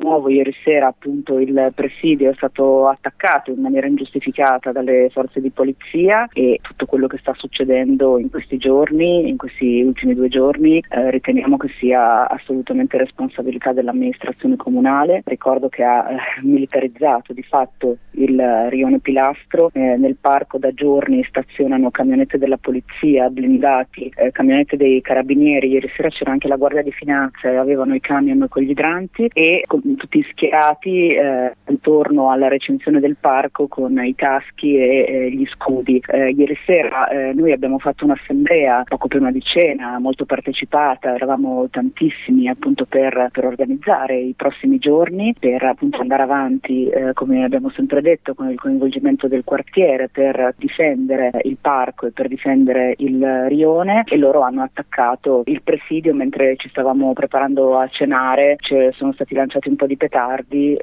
nuovo ieri sera appunto il presidio è stato attaccato in maniera ingiustificata dalle forze di polizia, e tutto quello che sta succedendo in questi giorni, in questi ultimi 2 giorni, riteniamo che sia assolutamente responsabilità dell'amministrazione comunale. Ricordo che ha militarizzato di fatto il rione Pilastro. Nel parco da giorni stazionano camionette della polizia, blindati, camionette dei carabinieri. Ieri sera c'era anche la Guardia di Finanza e avevano i camion con gli idranti, e tutti schierati intorno alla recinzione del parco con i caschi e gli scudi. Ieri sera noi abbiamo fatto un'assemblea poco prima di cena, molto partecipata, eravamo tantissimi appunto per organizzare i prossimi giorni, per appunto andare avanti, come abbiamo sempre detto, con il coinvolgimento del quartiere, per difendere il parco e per difendere il rione. E loro hanno attaccato il presidio mentre ci stavamo preparando a cenare. Sono stati lanciati un po' di petardi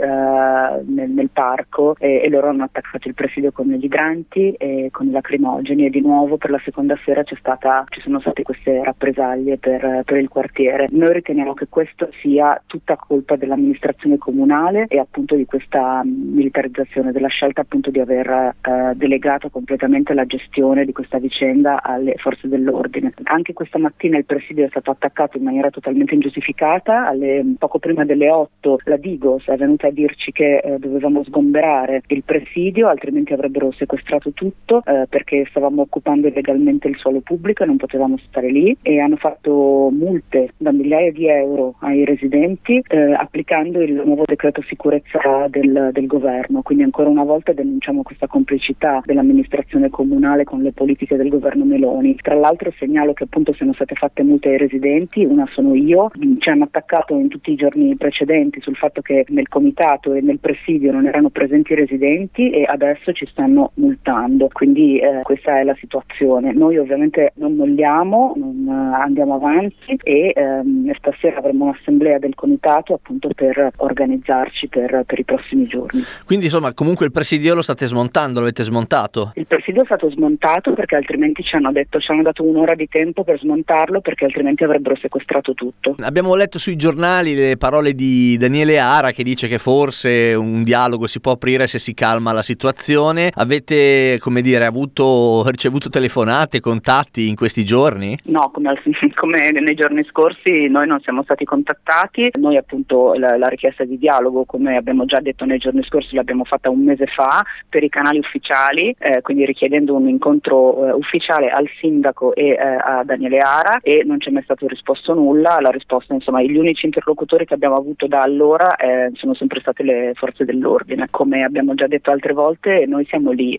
nel parco, e loro hanno attaccato il presidio con gli idranti e con i lacrimogeni, e di nuovo per la seconda sera ci sono state queste rappresaglie per il quartiere. Noi riteniamo che questo sia tutta colpa dell'amministrazione comunale e appunto di questa militarizzazione, della scelta appunto di aver delegato completamente la gestione di questa vicenda alle forze dell'ordine. Anche questa mattina il presidio è stato attaccato in maniera totalmente ingiustificata. Poco prima delle 8 la Digos è venuta a dirci che dovevamo sgomberare il presidio, altrimenti avrebbero sequestrato tutto, perché stavamo occupando illegalmente il suolo pubblico e non potevamo stare lì, e hanno fatto multe da migliaia di euro ai residenti applicando il nuovo decreto sicurezza del governo. Quindi ancora una volta denunciamo questa complicità dell'amministrazione comunale con le politiche del governo Meloni. Tra l'altro segnalo che appunto sono state fatte multe ai residenti, una sono io. Ci hanno attaccato in tutti i giorni precedenti sul fatto che nel comitato e nel presidio non erano presenti i residenti, e adesso ci stanno multando. Quindi questa è la situazione. Noi ovviamente non molliamo, non andiamo avanti, e stasera avremo un'assemblea del comitato appunto per organizzarci per i prossimi giorni. Quindi insomma comunque il presidio lo state smontando, lo avete smontato? Il presidio è stato smontato perché altrimenti ci hanno dato un'ora di tempo per smontarlo, perché altrimenti avrebbero sequestrato tutto. Abbiamo letto sui giornali le parole di Daniele Ara, che dice che forse un dialogo si può aprire se si calma la situazione. Avete, come dire, ricevuto telefonate, contatti in questi giorni? No, come nei giorni scorsi noi non siamo stati contattati. Noi appunto la richiesta di dialogo, come abbiamo già detto nei giorni scorsi, l'abbiamo fatta un mese fa per i canali ufficiali, quindi richiedendo un incontro ufficiale al sindaco e a Daniele Ara, e non ci è mai stato risposto nulla. La risposta, insomma, gli unici interlocutori che abbiamo avuto da allora sono sempre state le forze dell'ordine. Come abbiamo già detto altre volte, noi siamo lì,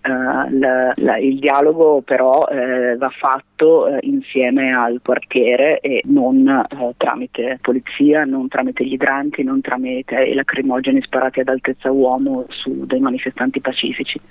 il dialogo però va fatto insieme al quartiere e non tramite polizia, non tramite gli idranti, non tramite i lacrimogeni sparati ad altezza uomo su dei manifestanti pacifici.